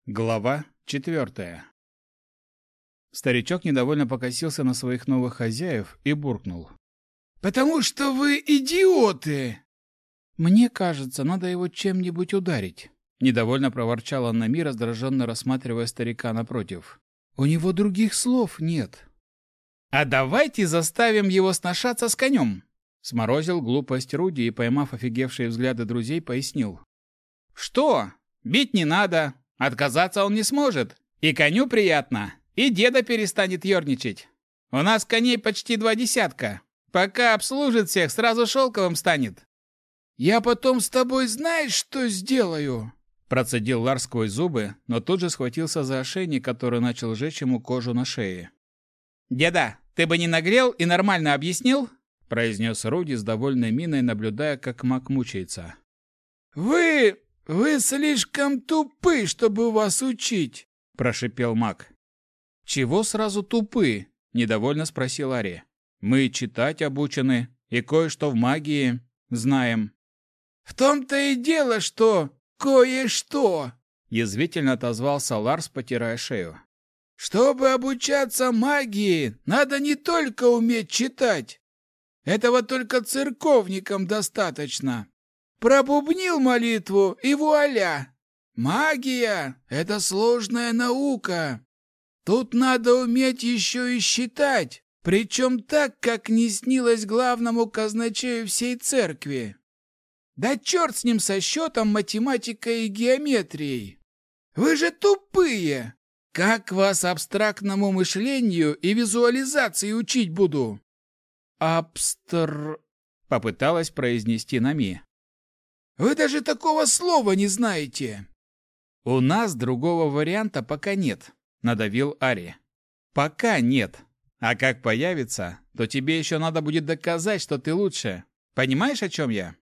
Глава 4. Старичок недовольно покосился на своих новых хозяев и буркнул. «Потому что вы идиоты!» «Мне кажется, надо его чем-нибудь ударить», — недовольно проворчала Нами, раздраженно рассматривая старика напротив. «У него других слов нет». «А давайте заставим его сношаться с конем», — сморозил глупость Руди и, поймав офигевшие взгляды друзей, пояснил. «Что? Бить не надо. Отказаться он не сможет. И коню приятно, и деда перестанет ерничать. У нас коней почти 20. Пока обслужит всех, сразу шелковым станет». «Я потом с тобой знаешь, что сделаю?» Процедил Ларс сквозь зубы, но тут же схватился за ошейник, который начал жечь ему кожу на шее. «Деда, ты бы не нагрел и нормально объяснил?» произнес Руди с довольной миной, наблюдая, как маг мучается. «Вы слишком тупы, чтобы вас учить!» – прошипел маг. «Чего сразу тупы?» – недовольно спросил Ари. «Мы читать обучены и кое-что в магии знаем». «В том-то и дело, что кое-что!» – язвительно отозвался Ларс, потирая шею. «Чтобы обучаться магии, надо не только уметь читать. Этого только церковникам достаточно. Пробубнил молитву и вуаля! Магия – это сложная наука. Тут надо уметь еще и считать, причем так, как не снилось главному казначею всей церкви. Да черт с ним со счетом, математикой и геометрией. Вы же тупые! Как вас абстрактному мышлению и визуализации учить буду?» попыталась произнести Нами. «Вы даже такого слова не знаете!» «У нас другого варианта пока нет», — надавил Ари. «Пока нет. А как появится, то тебе еще надо будет доказать, что ты лучше. Понимаешь, о чем я?»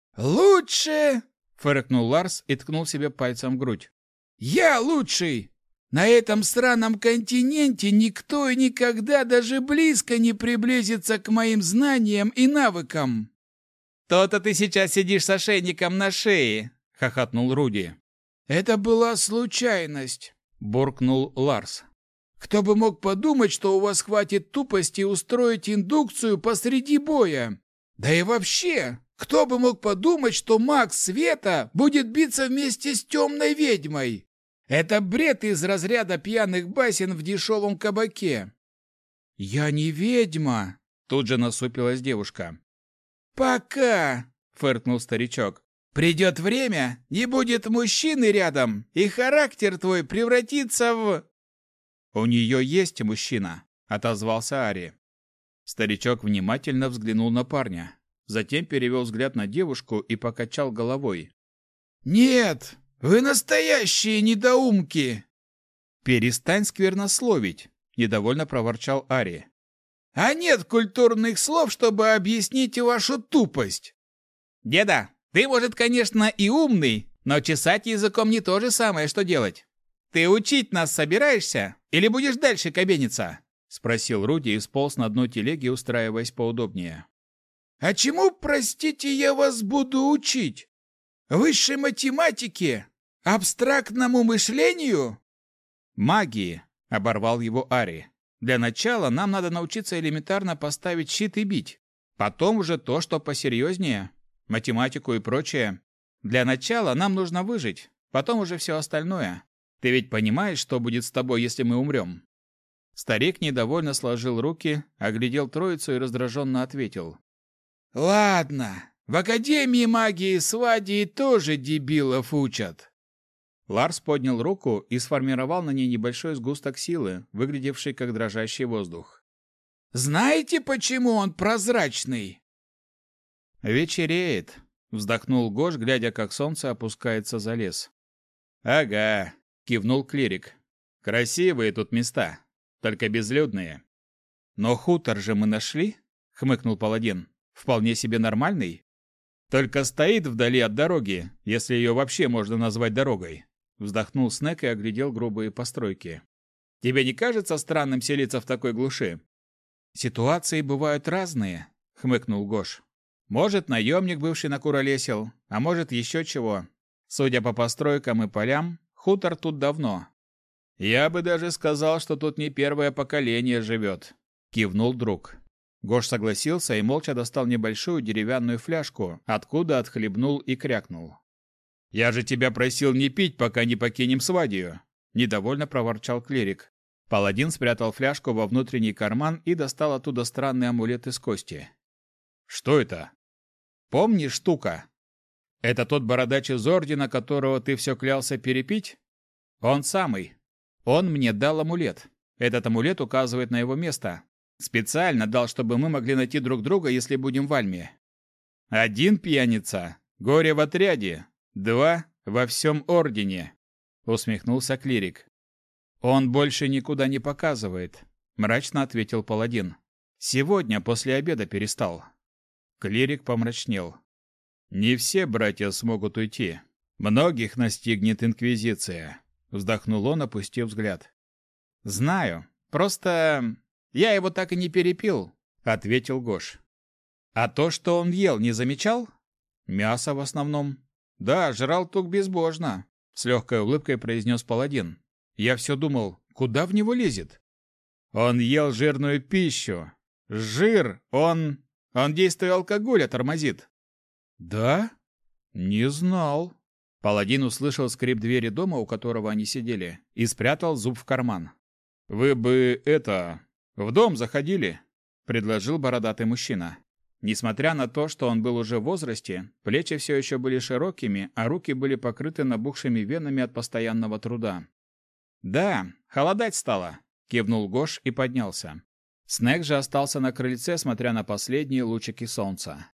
«Лучше!» — фыркнул Ларс и ткнул себе пальцем в грудь. «Я лучший! На этом сраном континенте никто и никогда даже близко не приблизится к моим знаниям и навыкам!» «То-то ты сейчас сидишь с ошейником на шее!» — хохотнул Руди. «Это была случайность!» — буркнул Ларс. «Кто бы мог подумать, что у вас хватит тупости устроить индукцию посреди боя? Да и вообще, кто бы мог подумать, что маг света будет биться вместе с темной ведьмой? Это бред из разряда пьяных басен в дешевом кабаке!» «Я не ведьма!» — тут же насупилась девушка. «Пока!» — фыркнул старичок. «Придет время, не будет мужчины рядом, и характер твой превратится в...» «У нее есть мужчина», — отозвался Ари. Старичок внимательно взглянул на парня, затем перевел взгляд на девушку и покачал головой. «Нет, вы настоящие недоумки!» «Перестань сквернословить», — недовольно проворчал Ари. «А нет культурных слов, чтобы объяснить вашу тупость!» «Деда, ты, может, конечно, и умный, но чесать языком не то же самое, что делать. Ты учить нас собираешься или будешь дальше кабениться?» — спросил Руди и сполз на дно телеги, устраиваясь поудобнее. «А чему, простите, я вас буду учить? Высшей математике? Абстрактному мышлению?» «Магии», — оборвал его Ари. «Для начала нам надо научиться элементарно поставить щит и бить. Потом уже то, что посерьезнее, математику и прочее. Для начала нам нужно выжить, потом уже все остальное. Ты ведь понимаешь, что будет с тобой, если мы умрем?» Старик недовольно сложил руки, оглядел троицу и раздраженно ответил. «Ладно, в Академии магии Свадии тоже дебилов учат». Ларс поднял руку и сформировал на ней небольшой сгусток силы, выглядевший как дрожащий воздух. «Знаете, почему он прозрачный?» «Вечереет», — вздохнул Гош, глядя, как солнце опускается за лес. «Ага», — кивнул клирик. «Красивые тут места, только безлюдные». «Но хутор же мы нашли», — хмыкнул паладин. «Вполне себе нормальный. Только стоит вдали от дороги, если ее вообще можно назвать дорогой». Вздохнул Снег и оглядел грубые постройки. «Тебе не кажется странным селиться в такой глуши?» «Ситуации бывают разные», — хмыкнул Гош. «Может, наемник, бывший накуролесил, а может, еще чего. Судя по постройкам и полям, Хутор тут давно. Я бы даже сказал, что тут не первое поколение живет, кивнул друг. Гош согласился и молча достал небольшую деревянную фляжку, откуда отхлебнул и крякнул. «Я же тебя просил не пить, пока не покинем Свадию!» – недовольно проворчал клирик. Паладин спрятал фляжку во внутренний карман и достал оттуда странный амулет из кости. «Что это?» «Помнишь, штука? Это тот бородач из Ордена, которого ты все клялся перепить? Он самый. Он мне дал амулет. Этот амулет указывает на его место. Специально дал, чтобы мы могли найти друг друга, если будем в Альме. 1 пьяница. Горе в отряде. 2 во всем Ордене», — усмехнулся клирик. «Он больше никуда не показывает», — мрачно ответил паладин. «Сегодня после обеда перестал». Клирик помрачнел. «Не все братья смогут уйти. Многих настигнет Инквизиция», — вздохнул он, опустив взгляд. «Знаю. Просто я его так и не перепил», — ответил Гош. «А то, что он ел, не замечал? Мясо в основном». «Да, жрал тук безбожно», — с легкой улыбкой произнес паладин. «Я все думал, куда в него лезет?» «Он ел жирную пищу. Жир, он действие алкоголя тормозит». «Да? Не знал». Паладин услышал скрип двери дома, у которого они сидели, и спрятал зуб в карман. «Вы бы, в дом заходили?» — предложил бородатый мужчина. Несмотря на то, что он был уже в возрасте, плечи все еще были широкими, а руки были покрыты набухшими венами от постоянного труда. «Да, холодать стало», — кивнул Гош и поднялся. Снег же остался на крыльце, смотря на последние лучики солнца.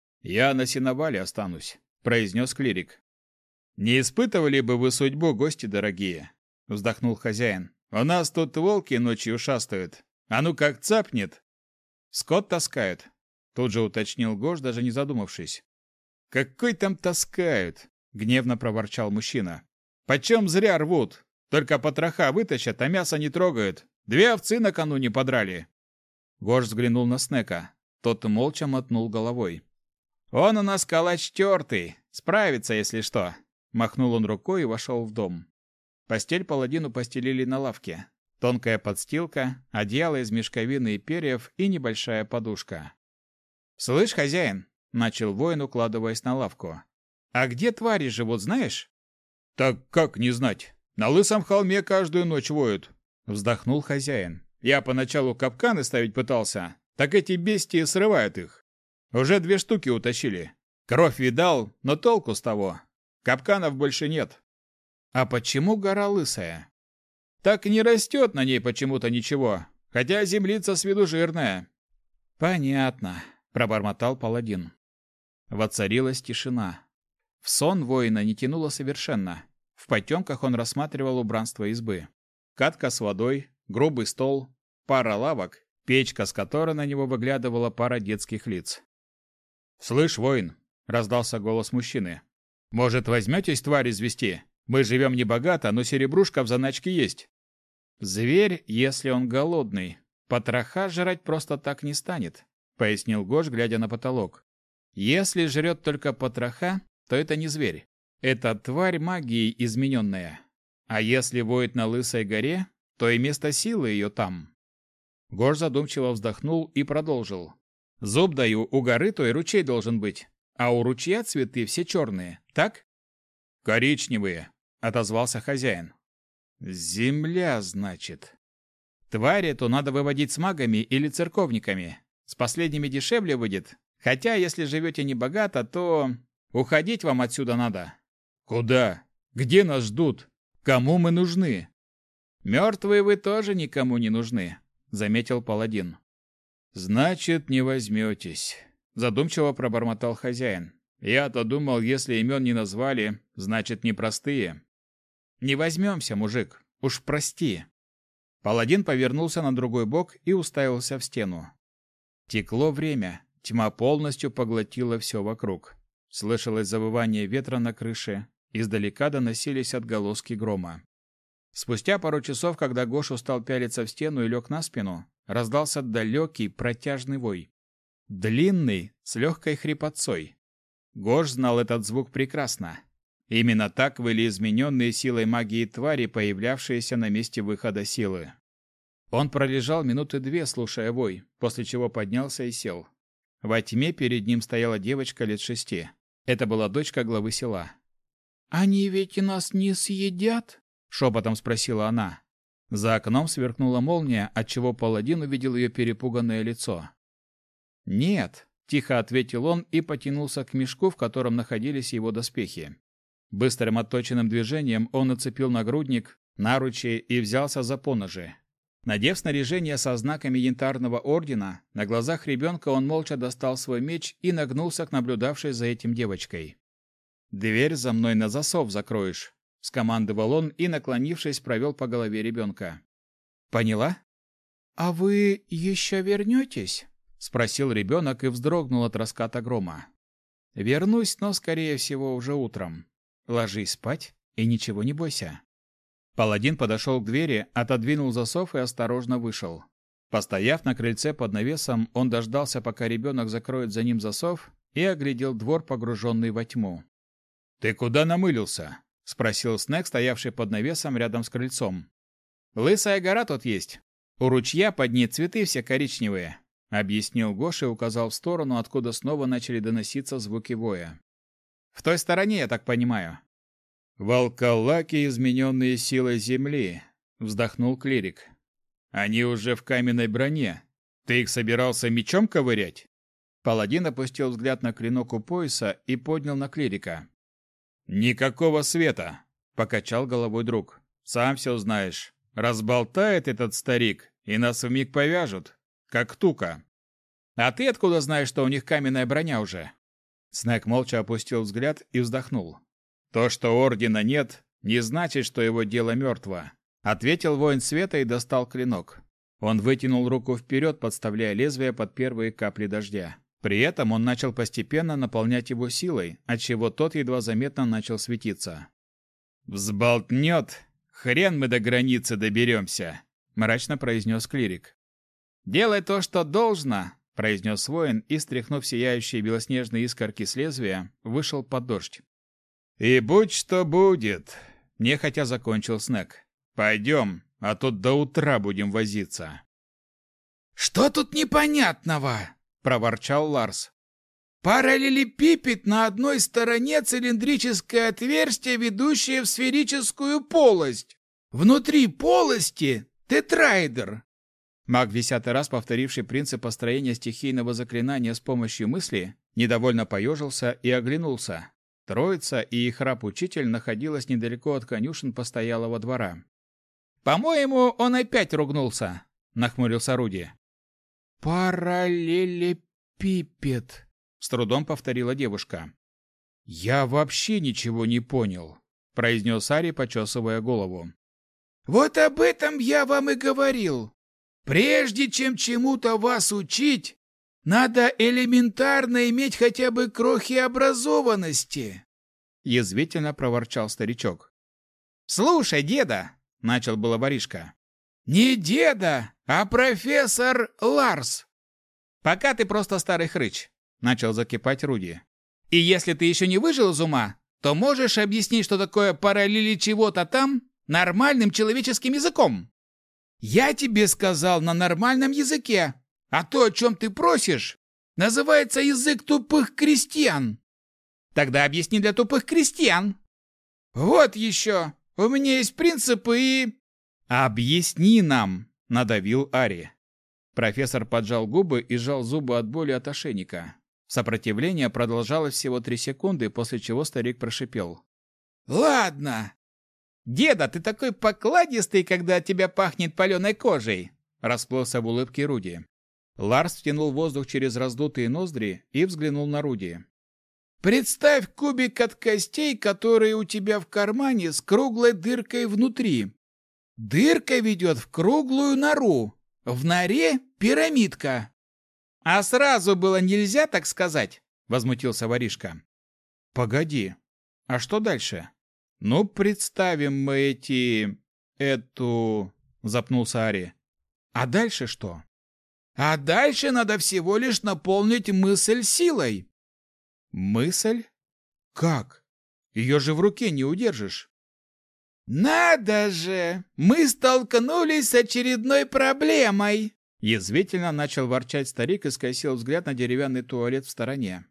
«Я на сеновале останусь», — произнес клирик. «Не испытывали бы вы судьбу, гости дорогие?» — вздохнул хозяин. «У нас тут волки ночью шастают. А ну как цапнет!» «Скот таскают», — тут же уточнил Гош, даже не задумавшись. «Какой там таскают?» — гневно проворчал мужчина. «Почем зря рвут? Только потроха вытащат, а мясо не трогают. 2 овцы накануне подрали». Гош взглянул на Снека. Тот молча мотнул головой. «Он у нас калач тертый. Справится, если что». Махнул он рукой и вошел в дом. Постель паладину постелили на лавке. Тонкая подстилка, одеяло из мешковины и перьев и небольшая подушка. «Слышь, хозяин», — начал воин, укладываясь на лавку. «А где твари живут, знаешь?» «Так как не знать? На Лысом холме каждую ночь воют», — вздохнул хозяин. «Я поначалу капканы ставить пытался, так эти бестии срывают их. Уже 2 штуки утащили. Кровь видал, но толку с того. Капканов больше нет». «А почему гора лысая?» «Так не растет на ней почему-то ничего, хотя землица с виду жирная». «Понятно», — пробормотал паладин. Воцарилась тишина. В сон воина не тянуло совершенно. В потемках он рассматривал убранство избы. Катка с водой, грубый стол, пара лавок, печка, с которой на него выглядывала пара детских лиц. «Слышь, воин!» — раздался голос мужчины. «Может, возьметесь тварь извести? Мы живем небогато, но серебрушка в заначке есть». «Зверь, если он голодный, потроха жрать просто так не станет», — пояснил Гош, глядя на потолок. «Если жрет только потроха, то это не зверь. Это тварь магией измененная. А если воет на Лысой горе, то и место силы ее там». Гош задумчиво вздохнул и продолжил. «Зуб даю, у горы то и ручей должен быть. А у ручья цветы все черные, так?» «Коричневые», — отозвался хозяин. «Земля, значит. Тварь эту надо выводить с магами или церковниками. С последними дешевле выйдет. Хотя, если живете небогато, то уходить вам отсюда надо». «Куда? Где нас ждут? Кому мы нужны?» «Мертвые вы тоже никому не нужны», — заметил паладин. «Значит, не возьметесь», — задумчиво пробормотал хозяин. «Я-то думал, если имен не назвали, значит, непростые». «Не возьмемся, мужик, уж прости». Паладин повернулся на другой бок и уставился в стену. Текло время, тьма полностью поглотила все вокруг. Слышалось завывание ветра на крыше, издалека доносились отголоски грома. Спустя пару часов, когда Гош устал пялиться в стену и лег на спину, раздался далекий протяжный вой. Длинный, с легкой хрипотцой. Гош знал этот звук прекрасно. Именно так выли измененные силой магии твари, появлявшиеся на месте выхода силы. Он пролежал минуты 2, слушая вой, после чего поднялся и сел. Во тьме перед ним стояла девочка лет 6. Это была дочка главы села. «Они ведь нас не съедят?» — шепотом спросила она. За окном сверкнула молния, отчего паладин увидел ее перепуганное лицо. «Нет», — тихо ответил он и потянулся к мешку, в котором находились его доспехи. Быстрым отточенным движением он нацепил нагрудник, наручи и взялся за поножи. Надев снаряжение со знаками янтарного ордена, на глазах ребенка он молча достал свой меч и нагнулся к наблюдавшей за этим девочкой. «Дверь за мной на засов закроешь», — скомандовал он и, наклонившись, провел по голове ребенка. «Поняла?» «А вы еще вернетесь?» — спросил ребенок и вздрогнул от раската грома. «Вернусь, но, скорее всего, уже утром. Ложись спать и ничего не бойся». Паладин подошел к двери, отодвинул засов и осторожно вышел. Постояв на крыльце под навесом, он дождался, пока ребенок закроет за ним засов, и оглядел двор, погруженный во тьму. «Ты куда намылился?» — спросил Снег, стоявший под навесом рядом с крыльцом. «Лысая гора тут есть. У ручья под ней цветы все коричневые», — объяснил Гоша и указал в сторону, откуда снова начали доноситься звуки воя. «В той стороне, я так понимаю». «Волколаки, измененные силой земли», — вздохнул клирик. «Они уже в каменной броне. Ты их собирался мечом ковырять?» Паладин опустил взгляд на клинок у пояса и поднял на клирика. «Никакого света», — покачал головой друг. «Сам все знаешь. Разболтает этот старик, и нас вмиг повяжут, как тука». «А ты откуда знаешь, что у них каменная броня уже?» Снег молча опустил взгляд и вздохнул. «То, что ордена нет, не значит, что его дело мертво», — ответил воин света и достал клинок. Он вытянул руку вперед, подставляя лезвие под первые капли дождя. При этом он начал постепенно наполнять его силой, отчего тот едва заметно начал светиться. «Взболтнет! Хрен мы до границы доберемся!» — мрачно произнес клирик. «Делай то, что должно!» — произнес воин и, стряхнув сияющие белоснежные искорки с лезвия, вышел под дождь. «И будь что будет!» — нехотя закончил Снег. «Пойдем, а тут до утра будем возиться». «Что тут непонятного?» — проворчал Ларс. «Параллелепипед на одной стороне цилиндрическое отверстие, ведущее в сферическую полость. Внутри полости тетраэдр». Маг, в 10-й раз повторивший принцип построения стихийного заклинания с помощью мысли, недовольно поежился и оглянулся. Троица и их раб-учитель находилась недалеко от конюшен постоялого двора. «По-моему, он опять ругнулся», — нахмурился Руди. «Параллелепипед», — с трудом повторила девушка. «Я вообще ничего не понял», — произнес Ари, почесывая голову. «Вот об этом я вам и говорил. Прежде чем чему-то вас учить, надо элементарно иметь хотя бы крохи образованности», — язвительно проворчал старичок. «Слушай, деда!» — начал было воришка. «Не деда, а профессор Ларс». «Пока ты просто старый хрыч», — начал закипать Руди. «И если ты еще не выжил из ума, то можешь объяснить, что такое параллели чего-то там нормальным человеческим языком?» «Я тебе сказал на нормальном языке. А то, о чем ты просишь, называется язык тупых крестьян». «Тогда объясни для тупых крестьян». «Вот еще. У меня есть принципы и...» «Объясни нам», — надавил Ари. Профессор поджал губы и сжал зубы от боли от ошейника. Сопротивление продолжалось всего 3 секунды, после чего старик прошипел. «Ладно». «Деда, ты такой покладистый, когда от тебя пахнет паленой кожей», — расплылся в улыбке Руди. Ларс втянул воздух через раздутые ноздри и взглянул на Руди. «Представь кубик от костей, который у тебя в кармане с круглой дыркой внутри. Дырка ведет в круглую нору. В норе пирамидка». «А сразу было нельзя так сказать?» — возмутился воришка. «Погоди, а что дальше?» «Ну, представим мы эту...» — запнулся Ари. «А дальше что?» «А дальше надо всего лишь наполнить мысль силой». «Мысль? Как? Ее же в руке не удержишь. «Надо же! Мы столкнулись с очередной проблемой!» Язвительно начал ворчать старик и скосил взгляд на деревянный туалет в стороне.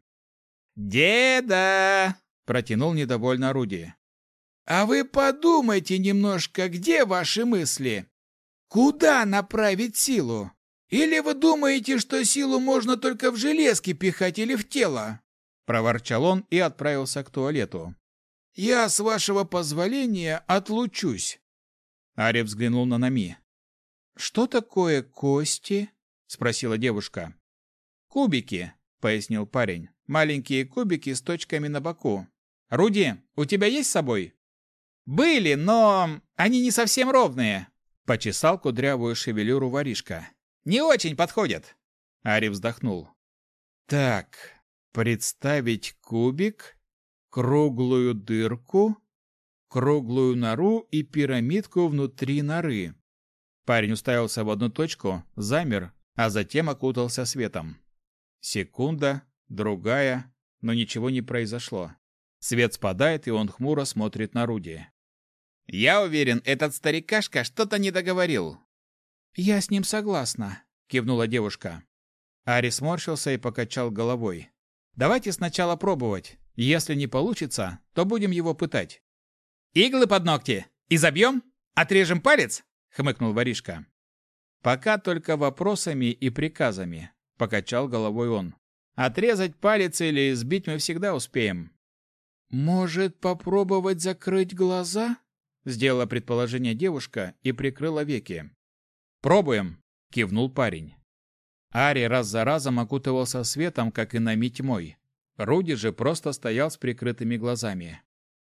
«Деда!» – протянул недовольно Руди. «А вы подумайте немножко, где ваши мысли? Куда направить силу? Или вы думаете, что силу можно только в железки пихать или в тело?» – проворчал он и отправился к туалету. «Я, с вашего позволения, отлучусь». Ари взглянул на Нами. «Что такое кости?» – спросила девушка. «Кубики», – пояснил парень. «Маленькие кубики с точками на боку. Руди, у тебя есть с собой?» «Были, но они не совсем ровные», – почесал кудрявую шевелюру воришка. «Не очень подходят». Ари вздохнул. «Так, представить кубик, круглую дырку, круглую нору и пирамидку внутри норы». Парень уставился в одну точку, замер, а затем окутался светом. Секунда, другая, но ничего не произошло. Свет спадает, и он хмуро смотрит на Руди. «Я уверен, этот старикашка что-то не договорил». «Я с ним согласна», — кивнула девушка. Ари сморщился и покачал головой. «Давайте сначала пробовать. Если не получится, то будем его пытать». «Иглы под ногти! И забьем? Отрежем палец?» — хмыкнул воришка. «Пока только вопросами и приказами», — покачал головой он. «Отрезать палец или сбить мы всегда успеем». «Может, попробовать закрыть глаза?» — сделала предположение девушка и прикрыла веки. «Пробуем», — кивнул парень. Ари раз за разом окутывался светом, как и Нами тьмой. Руди же просто стоял с прикрытыми глазами.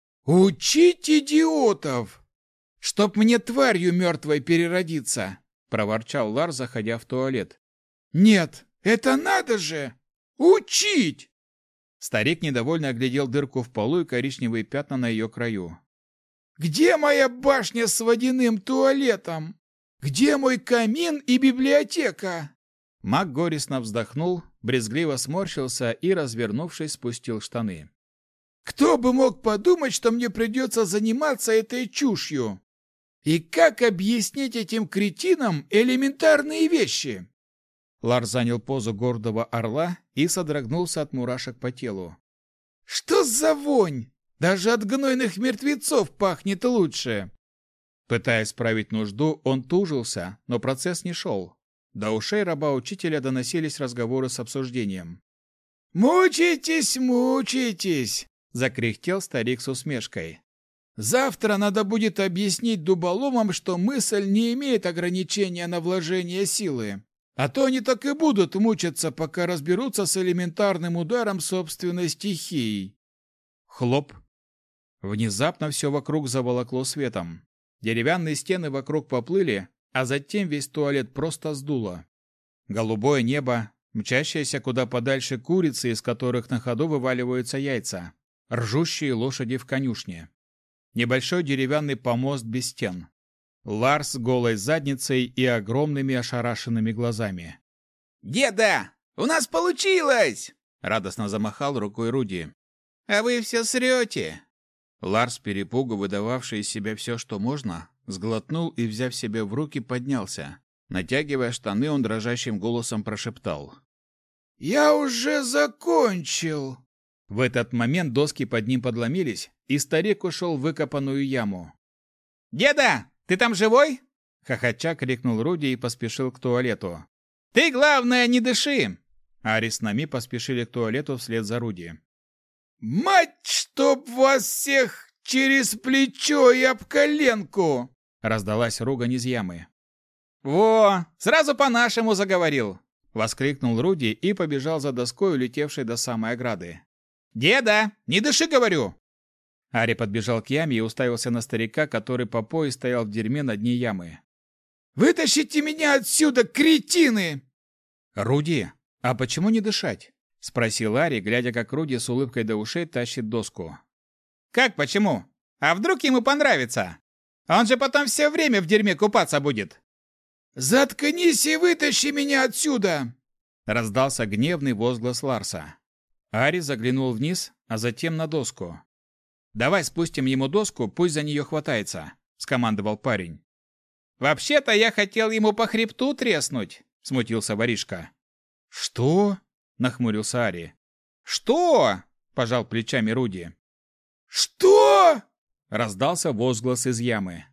«Учить идиотов! Чтоб мне тварью мертвой переродиться!» — проворчал Лар, заходя в туалет. «Нет, это надо же! Учить!» Старик недовольно оглядел дырку в полу и коричневые пятна на ее краю. «Где моя башня с водяным туалетом? Где мой камин и библиотека?» Маг горестно вздохнул, брезгливо сморщился и, развернувшись, спустил штаны. «Кто бы мог подумать, что мне придется заниматься этой чушью? И как объяснить этим кретинам элементарные вещи?» Лар занял позу гордого орла и содрогнулся от мурашек по телу. «Что за вонь? Даже от гнойных мертвецов пахнет лучше!» Пытаясь справить нужду, он тужился, но процесс не шел. До ушей раба-учителя доносились разговоры с обсуждением. «Мучитесь, мучитесь!» — закряхтел старик с усмешкой. «Завтра надо будет объяснить дуболомам, что мысль не имеет ограничения на вложение силы. А то они так и будут мучиться, пока разберутся с элементарным ударом собственной стихией». Хлоп. Внезапно все вокруг заволокло светом. Деревянные стены вокруг поплыли, а затем весь туалет просто сдуло. Голубое небо, мчащиеся куда подальше курицы, из которых на ходу вываливаются яйца, ржущие лошади в конюшне. Небольшой деревянный помост без стен. Лар с голой задницей и огромными ошарашенными глазами. «Деда, у нас получилось!» — радостно замахал рукой Руди. «А вы все срете!» Лар с перепугу, выдававший из себя все, что можно, сглотнул и, взяв себя в руки, поднялся. Натягивая штаны, он дрожащим голосом прошептал. «Я уже закончил!» В этот момент доски под ним подломились, и старик ушел в выкопанную яму. «Деда, ты там живой?» — хохоча крикнул Руди и поспешил к туалету. «Ты, главное, не дыши!» Ари с Нами поспешили к туалету вслед за Руди. «Мать, чтоб вас всех через плечо и об коленку!» — раздалась ругань из ямы. «Во, сразу по-нашему заговорил!» — воскликнул Руди и побежал за доской, улетевшей до самой ограды. «Деда, не дыши, говорю!» Ари подбежал к яме и уставился на старика, который по пояс стоял в дерьме на дне ямы. «Вытащите меня отсюда, кретины!» «Руди, а почему не дышать?» — спросил Ари, глядя, как Руди с улыбкой до ушей тащит доску. «Как почему? А вдруг ему понравится? Он же потом все время в дерьме купаться будет!» «Заткнись и вытащи меня отсюда!» — раздался гневный возглас Ларса. Ари заглянул вниз, а затем на доску. «Давай спустим ему доску, пусть за нее хватается», — скомандовал парень. «Вообще-то я хотел ему по хребту треснуть», — смутился воришка. «Что?» — нахмурился Ари. «Что?» — пожал плечами Руди. «Что?» — раздался возглас из ямы.